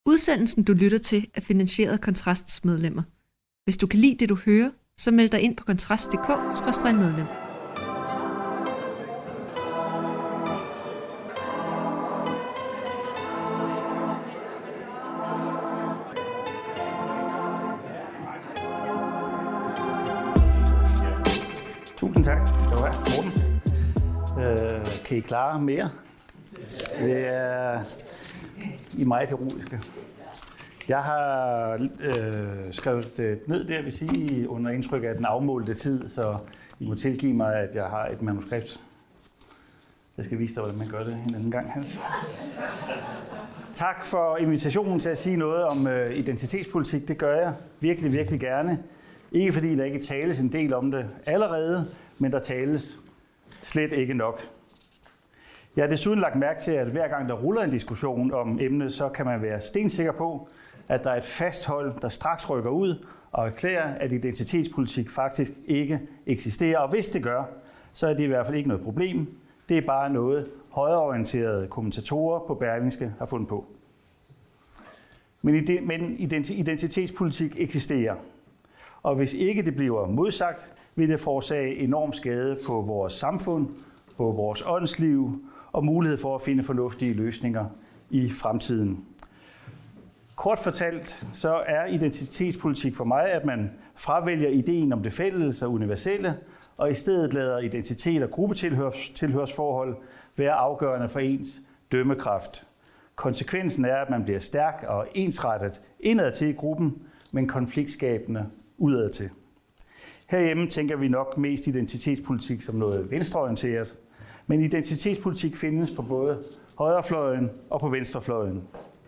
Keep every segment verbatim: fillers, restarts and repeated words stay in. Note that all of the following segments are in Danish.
Udsendelsen, du lytter til, er finansieret af Kontrasts medlemmer. Hvis du kan lide det, du hører, så meld dig ind på kontrast punktum d k skråstreg medlem. Tusind tak skal du have, Morten. Øh, kan I klare mere? Det er I meget heroiske. Jeg har øh, skrevet det ned, det jeg vil sige, under indtryk af den afmålte tid, så I må tilgive mig, at jeg har et manuskript. Jeg skal vise dig, hvordan man gør det en anden gang, Hans. Tak for invitationen til at sige noget om øh, identitetspolitik. Det gør jeg virkelig, virkelig gerne. Ikke fordi der ikke tales en del om det allerede, men der tales slet ikke nok. Jeg har desuden lagt mærke til, at hver gang der ruller en diskussion om emnet, så kan man være stensikker på, at der er et fast hold, der straks rykker ud og erklærer, at identitetspolitik faktisk ikke eksisterer. Og hvis det gør, så er det i hvert fald ikke noget problem. Det er bare noget, højreorienterede kommentatorer på Berlingske har fundet på. Men identitetspolitik eksisterer. Og hvis ikke det bliver modsagt, vil det forårsage enorm skade på vores samfund, på vores åndsliv og mulighed for at finde fornuftige løsninger i fremtiden. Kort fortalt, så er identitetspolitik for mig, at man fravælger ideen om det fælles og universelle, og i stedet lader identitet og gruppetilhørsforhold være afgørende for ens dømmekraft. Konsekvensen er, at man bliver stærk og ensrettet indad til i gruppen, men konfliktskabende udad til. Herhjemme tænker vi nok mest identitetspolitik som noget venstreorienteret, men identitetspolitik findes på både højrefløjen og på venstrefløjen.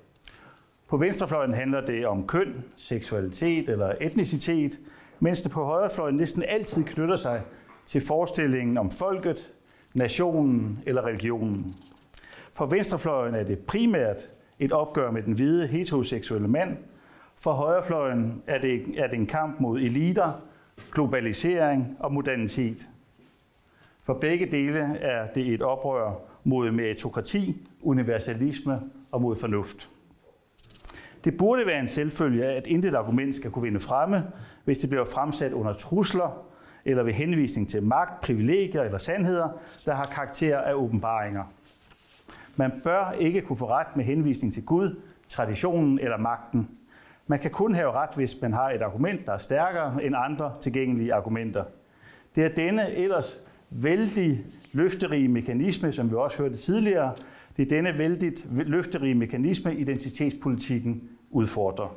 På venstrefløjen handler det om køn, seksualitet eller etnicitet, mens det på højrefløjen næsten altid knytter sig til forestillingen om folket, nationen eller religionen. For venstrefløjen er det primært et opgør med den hvide heteroseksuelle mand. For højrefløjen er det, er det en kamp mod eliter, globalisering og modernitet. For begge dele er det et oprør mod meritokrati, universalisme og mod fornuft. Det burde være en selvfølge, at intet argument skal kunne vinde fremme, hvis det bliver fremsat under trusler eller ved henvisning til magt, privilegier eller sandheder, der har karakter af åbenbaringer. Man bør ikke kunne få ret med henvisning til Gud, traditionen eller magten. Man kan kun have ret, hvis man har et argument, der er stærkere end andre tilgængelige argumenter. Det er denne ellers vældig løfterige mekanisme, som vi også hørte tidligere, det er denne vældigt løfterige mekanisme, identitetspolitikken udfordrer.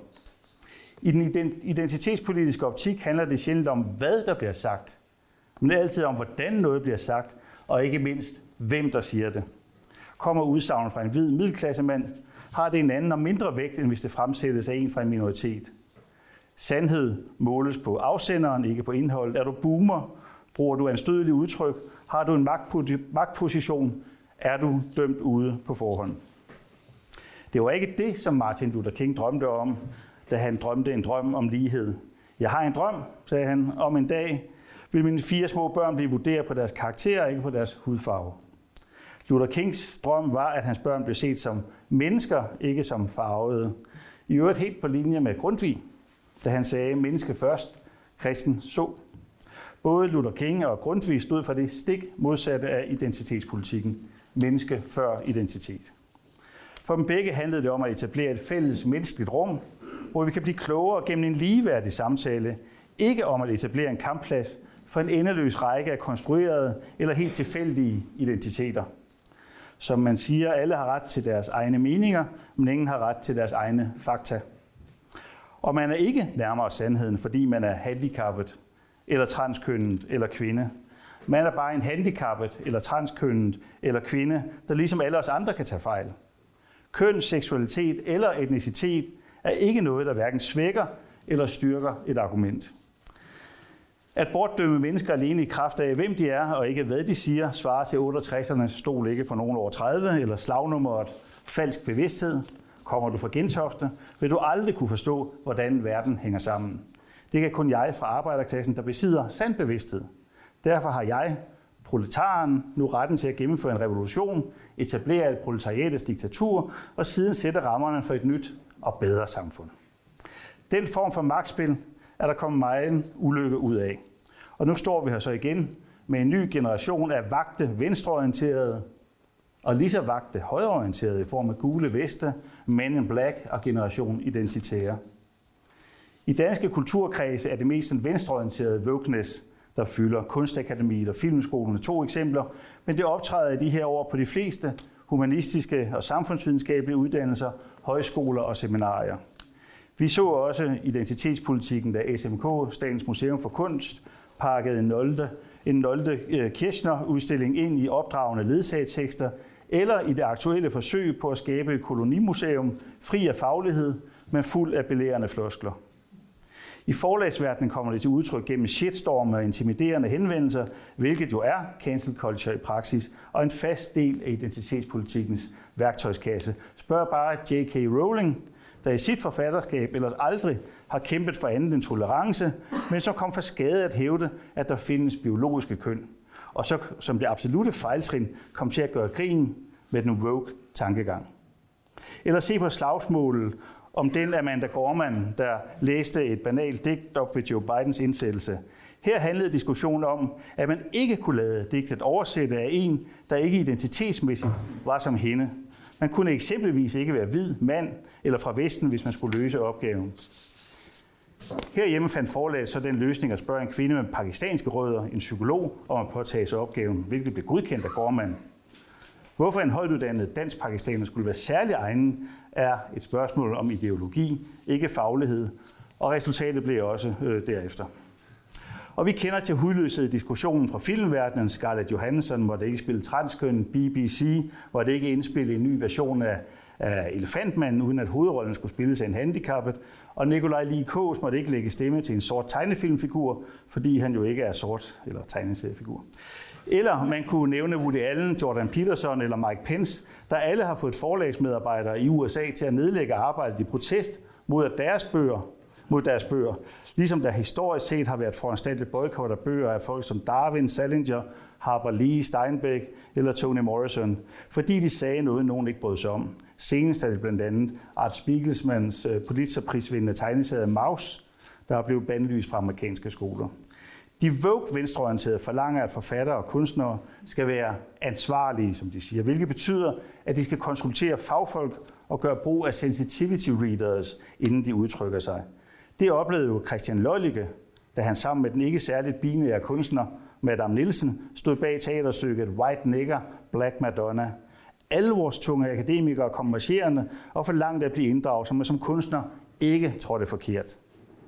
I den identitetspolitiske optik handler det sjældent om, hvad der bliver sagt, men altid om, hvordan noget bliver sagt, og ikke mindst, hvem der siger det. Kommer udsagnet fra en hvid middelklassemand, har det en anden og mindre vægt, end hvis det fremsættes af en fra en minoritet. Sandhed måles på afsenderen, ikke på indholdet. Er du boomer? Bruger du anstødelige udtryk? Har du en magtposition? Er du dømt ude på forhånd? Det var ikke det, som Martin Luther King drømte om, da han drømte en drøm om lighed. Jeg har en drøm, sagde han, om en dag vil mine fire små børn blive vurderet på deres karakter, ikke på deres hudfarve. Luther Kings drøm var, at hans børn blev set som mennesker, ikke som farvede. I øvrigt helt på linje med Grundtvig, da han sagde, menneske først, kristen så. Både Luther King og Grundtvig stod for det stik modsatte af identitetspolitikken. Menneske før identitet. For dem begge handlede det om at etablere et fælles menneskeligt rum, hvor vi kan blive klogere gennem en ligeværdig samtale, ikke om at etablere en kampplads for en endeløs række af konstruerede eller helt tilfældige identiteter. Som man siger, alle har ret til deres egne meninger, men ingen har ret til deres egne fakta. Og man er ikke nærmere sandheden, fordi man er handicappet, eller transkønnet, eller kvinde. Man er bare en handicappet, eller transkønnet, eller kvinde, der ligesom alle os andre kan tage fejl. Køn, seksualitet eller etnicitet er ikke noget, der hverken svækker eller styrker et argument. At bortdømme mennesker alene i kraft af, hvem de er, og ikke hvad de siger, svarer til otteogtredserne stol ikke på nogen over tredive, eller slagnummeret falsk bevidsthed. Kommer du fra Gentofte, vil du aldrig kunne forstå, hvordan verden hænger sammen. Det kan kun jeg fra arbejderklassen, der besidder sand bevidsthed. Derfor har jeg, proletaren, nu retten til at gennemføre en revolution, etablere et proletariatets diktatur og siden sætte rammerne for et nyt og bedre samfund. Den form for magtspil er der kommet meget ulykke ud af. Og nu står vi her så igen med en ny generation af vagte venstreorienterede og lige så vagte højreorienterede i form af gule veste, Men in Black og Generation Identitære. I danske kulturkredse er det mest den venstreorienterede wokeness, der fylder. Kunstakademiet og Filmskolen er to eksempler, men det optræder i de her år på de fleste humanistiske og samfundsvidenskabelige uddannelser, højskoler og seminarier. Vi så også identitetspolitikken, da S M K, Statens Museum for Kunst, pakkede en Nolde, en Nolde Kirchner-udstilling ind i opdragende ledsagetekster, eller i det aktuelle forsøg på at skabe et kolonimuseum, fri af faglighed, men fuld af belærende floskler. I forlagsverdenen kommer det til udtryk gennem shitstorm og intimiderende henvendelser, hvilket jo er cancel culture i praksis, og en fast del af identitetspolitikkens værktøjskasse. Spørg bare J K Rowling, der i sit forfatterskab ellers aldrig har kæmpet for andet end tolerance, men så kom for skade at hævde, at der findes biologiske køn. Og så som det absolute fejltrin kom til at gøre krigen med den woke tankegang. Eller se på slagsmålet om den Amanda Gorman, der læste et banalt digt op ved Joe Bidens indsættelse. Her handlede diskussionen om, at man ikke kunne lade digtet oversætte af en, der ikke identitetsmæssigt var som hende. Man kunne eksempelvis ikke være hvid, mand eller fra Vesten, hvis man skulle løse opgaven. Herhjemme fandt forlaget så den løsning at spørge en kvinde med pakistanske rødder, en psykolog, om at påtage sig opgaven, hvilket blev godkendt af Gorman. Hvorfor en højtuddannet dansk-pakistaner skulle være særlig egnet, er et spørgsmål om ideologi, ikke faglighed, og resultatet blev også øh, derefter. Og vi kender til hudløshed diskussionen fra filmverdenen. Scarlett Johansson måtte ikke spille transkøn, B B C måtte ikke indspille en ny version af, af Elefantmanden, uden at hovedrollen skulle spilles af en handicappet, og Nikolaj Lie Kaas måtte ikke lægge stemme til en sort tegnefilmfigur, fordi han jo ikke er sort eller tegneseriefigur. Eller man kunne nævne Woody Allen, Jordan Peterson eller Mike Pence, der alle har fået forlagsmedarbejdere i U S A til at nedlægge arbejdet i protest mod, at deres bøger, mod deres bøger, ligesom der historisk set har været foranstaltet boykot af bøger af folk som Darwin, Salinger, Harper Lee, Steinbeck eller Toni Morrison, fordi de sagde noget, nogen ikke brød sig om. Senest er det blandt andet Art Spiegelmans Pulitzerprisvindende tegneserie Maus, der er blevet bandlyst fra amerikanske skoler. De woke venstreorienterede forlanger, at forfattere og kunstnere skal være ansvarlige, som de siger, hvilket betyder, at de skal konsultere fagfolk og gøre brug af sensitivity readers, inden de udtrykker sig. Det oplevede jo Christian Lollicke, da han sammen med den ikke særligt binære kunstner Madame Nielsen stod bag teaterstykket White Nigger, Black Madonna. Alle vores tunge akademikere kom marcherende og forlangte at blive inddraget, som man som kunstner ikke trådte forkert.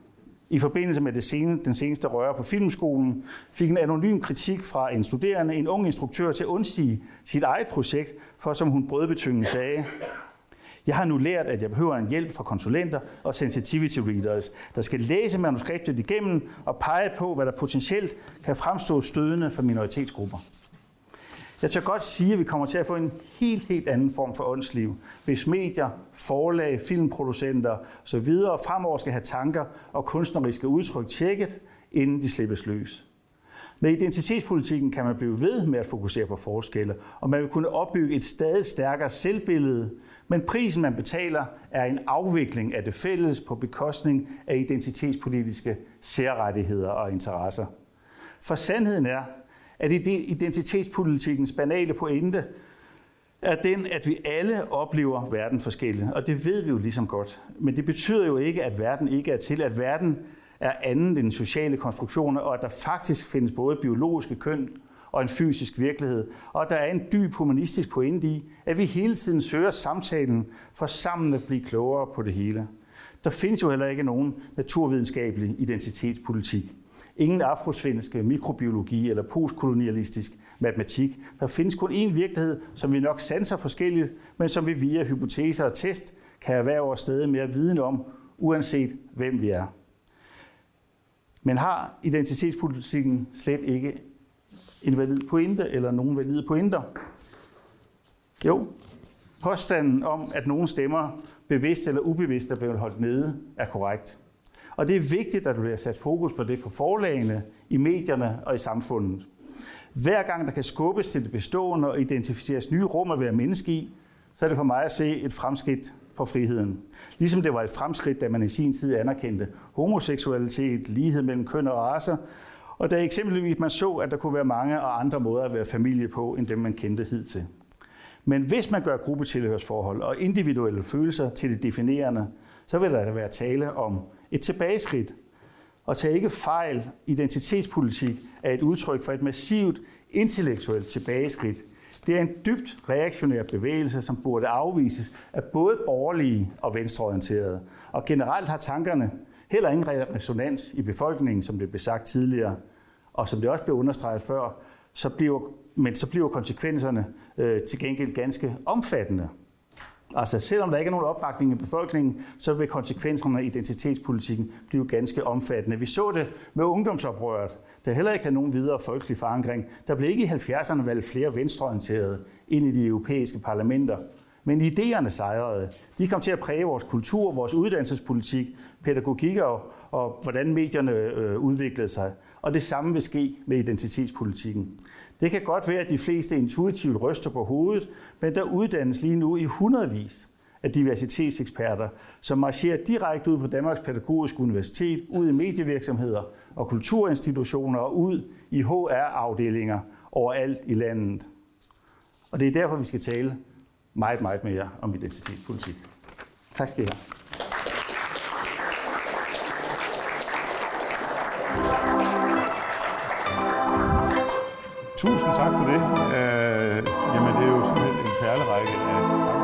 I forbindelse med det sene, den seneste røre på Filmskolen fik en anonym kritik fra en studerende, en ung instruktør, til at undsige sit eget projekt, for som hun brødbetyngende sagde: Jeg har nu lært, at jeg behøver en hjælp fra konsulenter og sensitivity readers, der skal læse manuskriptet igennem og pege på, hvad der potentielt kan fremstå stødende for minoritetsgrupper. Jeg tør godt sige, at vi kommer til at få en helt, helt anden form for åndsliv, hvis medier, forlag, filmproducenter osv. fremover skal have tanker og kunstneriske udtryk tjekket, inden de slippes løs. Med identitetspolitikken kan man blive ved med at fokusere på forskelle, og man vil kunne opbygge et stadig stærkere selvbillede, men prisen, man betaler, er en afvikling af det fælles på bekostning af identitetspolitiske særrettigheder og interesser. For sandheden er, at identitetspolitikkens banale pointe er den, at vi alle oplever verden forskelligt, og det ved vi jo ligesom godt. Men det betyder jo ikke, at verden ikke er til, at verden er andet end sociale konstruktioner, og at der faktisk findes både biologiske køn og en fysisk virkelighed. Og der er en dyb humanistisk pointe i, at vi hele tiden søger samtalen for sammen at blive klogere på det hele. Der findes jo heller ikke nogen naturvidenskabelig identitetspolitik. Ingen afrosvenske mikrobiologi eller postkolonialistisk matematik. Der findes kun én virkelighed, som vi nok sanser forskelligt, men som vi via hypoteser og test kan erhverve os stadig mere viden om, uanset hvem vi er. Men har identitetspolitikken slet ikke en valid pointe eller nogen valide pointer? Jo, påstanden om, at nogle stemmer bevidst eller ubevidst er blevet holdt nede, er korrekt. Og det er vigtigt, at der bliver sat fokus på det på forlagene, i medierne og i samfundet. Hver gang der kan skubbes til det bestående og identificeres nye rum at være menneske i, så er det for mig at se et fremskridt for friheden. Ligesom det var et fremskridt, da man i sin tid anerkendte homoseksualitet, lighed mellem køn og racer, og da eksempelvis man så, at der kunne være mange og andre måder at være familie på, end dem man kendte hidtil. Men hvis man gør gruppetilhørsforhold og individuelle følelser til det definerende, så vil der da være tale om et tilbageskridt. Og tag ikke fejl, identitetspolitik er et udtryk for et massivt intellektuelt tilbageskridt. Det er en dybt reaktionær bevægelse, som burde afvises af både borgerlige og venstreorienterede. Og generelt har tankerne heller ingen resonans i befolkningen, som det blev sagt tidligere. Og som det også blev understreget før, så bliver, men så bliver konsekvenserne øh, til gengæld ganske omfattende. Altså selvom der ikke er nogen opbakning i befolkningen, så vil konsekvenserne af identitetspolitikken blive ganske omfattende. Vi så det med ungdomsoprøret, der heller ikke havde nogen videre folkelig forankring. Der blev ikke i halvfjerdserne valgt flere venstreorienterede ind i de europæiske parlamenter. Men idéerne sejrede. De kom til at præge vores kultur, vores uddannelsespolitik, pædagogik og, og hvordan medierne øh, udviklede sig. Og det samme vil ske med identitetspolitikken. Det kan godt være, at de fleste intuitivt ryster på hovedet, men der uddannes lige nu i hundredvis af diversitetseksperter, som marcherer direkte ud på Danmarks Pædagogiske Universitet, ud i medievirksomheder og kulturinstitutioner og ud i H R-afdelinger overalt i landet. Og det er derfor, vi skal tale meget, meget mere om identitetspolitik. Tak skal I have. Tusind tak for det. Øh, jamen, det er jo simpelthen en perlerække af